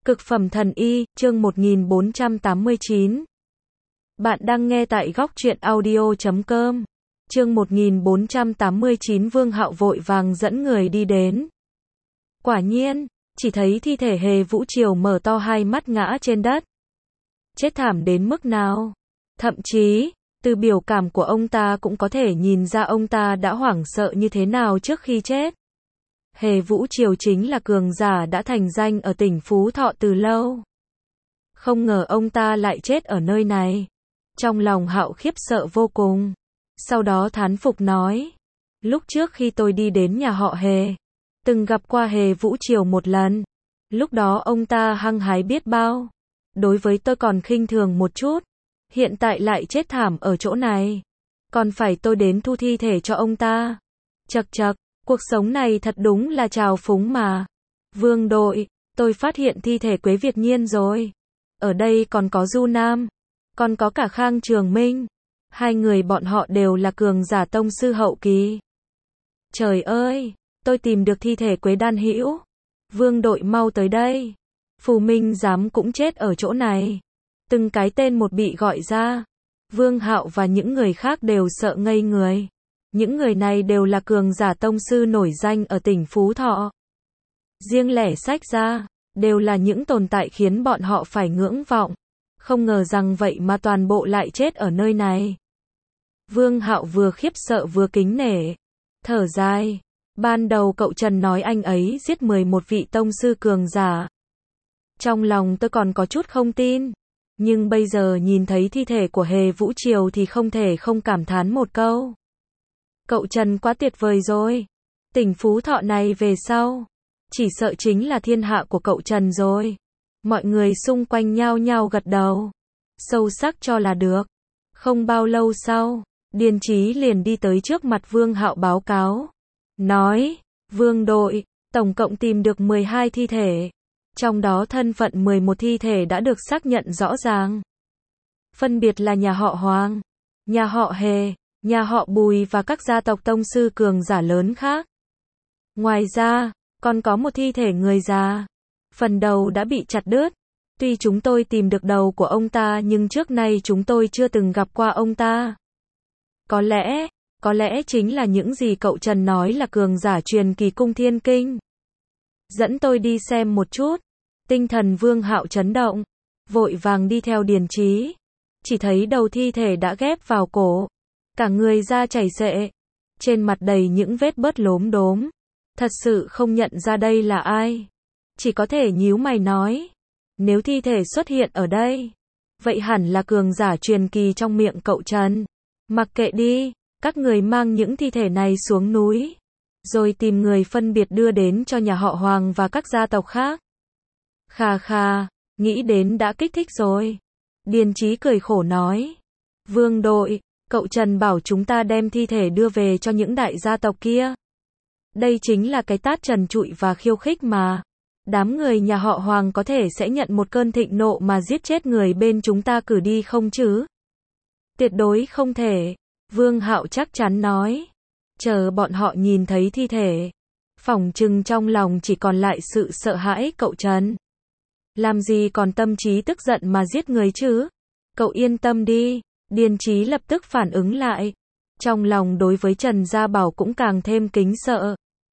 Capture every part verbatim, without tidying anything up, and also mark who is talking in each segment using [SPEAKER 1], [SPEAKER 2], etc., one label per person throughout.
[SPEAKER 1] Cực phẩm thần y, chương một nghìn bốn trăm tám mươi chín. Bạn đang nghe tại góc truyện audio chấm com. Chương một nghìn bốn trăm tám mươi chín. Vương Hạo vội vàng dẫn người đi đến. Quả nhiên, chỉ thấy thi thể Hề Vũ Triều mở to hai mắt ngã trên đất. Chết thảm đến mức nào? Thậm chí, từ biểu cảm của ông ta cũng có thể nhìn ra ông ta đã hoảng sợ như thế nào trước khi chết. Hề Vũ Triều chính là cường giả đã thành danh ở tỉnh Phú Thọ từ lâu. Không ngờ ông ta lại chết ở nơi này. Trong lòng Hạo khiếp sợ vô cùng. Sau đó thán phục nói. Lúc trước khi tôi đi đến nhà họ Hề, từng gặp qua Hề Vũ Triều một lần. Lúc đó ông ta hăng hái biết bao. Đối với tôi còn khinh thường một chút. Hiện tại lại chết thảm ở chỗ này. Còn phải tôi đến thu thi thể cho ông ta. Chậc chậc. Cuộc sống này thật đúng là trào phúng mà. Vương đội, tôi phát hiện thi thể Quế Việt Nhiên rồi. Ở đây còn có Du Nam, còn có cả Khang Trường Minh. Hai người bọn họ đều là cường giả tông sư hậu kỳ. Trời ơi, tôi tìm được thi thể Quế Đan Hữu. Vương đội mau tới đây. Phù Minh Giám cũng chết ở chỗ này. Từng cái tên một bị gọi ra. Vương Hạo và những người khác đều sợ ngây người. Những người này đều là cường giả tông sư nổi danh ở tỉnh Phú Thọ. Riêng lẻ sách ra, đều là những tồn tại khiến bọn họ phải ngưỡng vọng. Không ngờ rằng vậy mà toàn bộ lại chết ở nơi này. Vương Hạo vừa khiếp sợ vừa kính nể. Thở dài. Ban đầu cậu Trần nói anh ấy giết mười một vị tông sư cường giả. Trong lòng tôi còn có chút không tin. Nhưng bây giờ nhìn thấy thi thể của Hề Vũ Triều thì không thể không cảm thán một câu. Cậu Trần quá tuyệt vời rồi. Tỉnh Phú Thọ này về sau, chỉ sợ chính là thiên hạ của cậu Trần rồi. Mọi người xung quanh nhao nhao gật đầu. Sâu sắc cho là được. Không bao lâu sau, Điền Chí liền đi tới trước mặt Vương Hạo báo cáo. Nói, Vương đội, tổng cộng tìm được mười hai thi thể. Trong đó thân phận mười một thi thể đã được xác nhận rõ ràng. Phân biệt là nhà họ Hoàng, nhà họ Hề, nhà họ Bùi và các gia tộc tông sư cường giả lớn khác. Ngoài ra, còn có một thi thể người già. Phần đầu đã bị chặt đứt. Tuy chúng tôi tìm được đầu của ông ta nhưng trước nay chúng tôi chưa từng gặp qua ông ta. Có lẽ, có lẽ chính là những gì cậu Trần nói là cường giả truyền kỳ Cung Thiên Kinh. Dẫn tôi đi xem một chút. Tinh thần Vương Hạo chấn động. Vội vàng đi theo Điền Chí. Chỉ thấy đầu thi thể đã ghép vào cổ. Cả người da chảy xệ. Trên mặt đầy những vết bớt lốm đốm. Thật sự không nhận ra đây là ai. Chỉ có thể nhíu mày nói. Nếu thi thể xuất hiện ở đây, vậy hẳn là cường giả truyền kỳ trong miệng cậu Trần. Mặc kệ đi, các người mang những thi thể này xuống núi. Rồi tìm người phân biệt đưa đến cho nhà họ Hoàng và các gia tộc khác. Khà khà, nghĩ đến đã kích thích rồi. Điền Chí cười khổ nói. Vương đội, cậu Trần bảo chúng ta đem thi thể đưa về cho những đại gia tộc kia. Đây chính là cái tát trần trụi và khiêu khích mà. Đám người nhà họ Hoàng có thể sẽ nhận một cơn thịnh nộ mà giết chết người bên chúng ta cử đi không chứ? Tuyệt đối không thể. Vương Hạo chắc chắn nói. Chờ bọn họ nhìn thấy thi thể. Phỏng chừng trong lòng chỉ còn lại sự sợ hãi cậu Trần. Làm gì còn tâm trí tức giận mà giết người chứ? Cậu yên tâm đi. Điền Chí lập tức phản ứng lại. Trong lòng đối với Trần Gia Bảo cũng càng thêm kính sợ.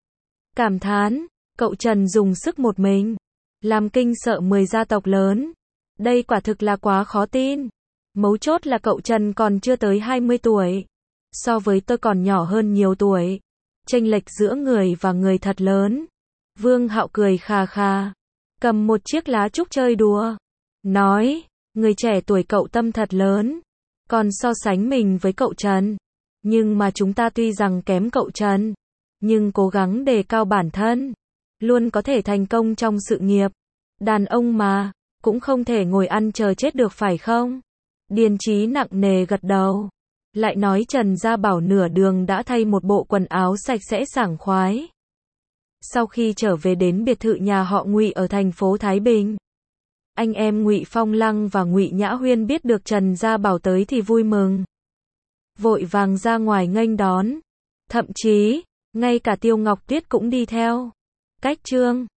[SPEAKER 1] Cảm thán, cậu Trần dùng sức một mình. Làm kinh sợ mười gia tộc lớn. Đây quả thực là quá khó tin. Mấu chốt là cậu Trần còn chưa tới hai mươi tuổi. So với tôi còn nhỏ hơn nhiều tuổi. Chênh lệch giữa người và người thật lớn. Vương Hạo cười khà khà. Cầm một chiếc lá trúc chơi đùa. Nói, người trẻ tuổi cậu tâm thật lớn. Còn so sánh mình với cậu Trần. Nhưng mà chúng ta tuy rằng kém cậu Trần. Nhưng cố gắng đề cao bản thân. Luôn có thể thành công trong sự nghiệp. Đàn ông mà, cũng không thể ngồi ăn chờ chết được phải không? Điền Chí nặng nề gật đầu. Lại nói Trần Gia Bảo nửa đường đã thay một bộ quần áo sạch sẽ sảng khoái. Sau khi trở về đến biệt thự nhà họ Ngụy ở thành phố Thái Bình. Anh em Ngụy Phong Lăng và Ngụy Nhã Huyên biết được Trần Gia Bảo tới thì vui mừng. Vội vàng ra ngoài nghênh đón. Thậm chí, ngay cả Tiêu Ngọc Tuyết cũng đi theo. Cách chương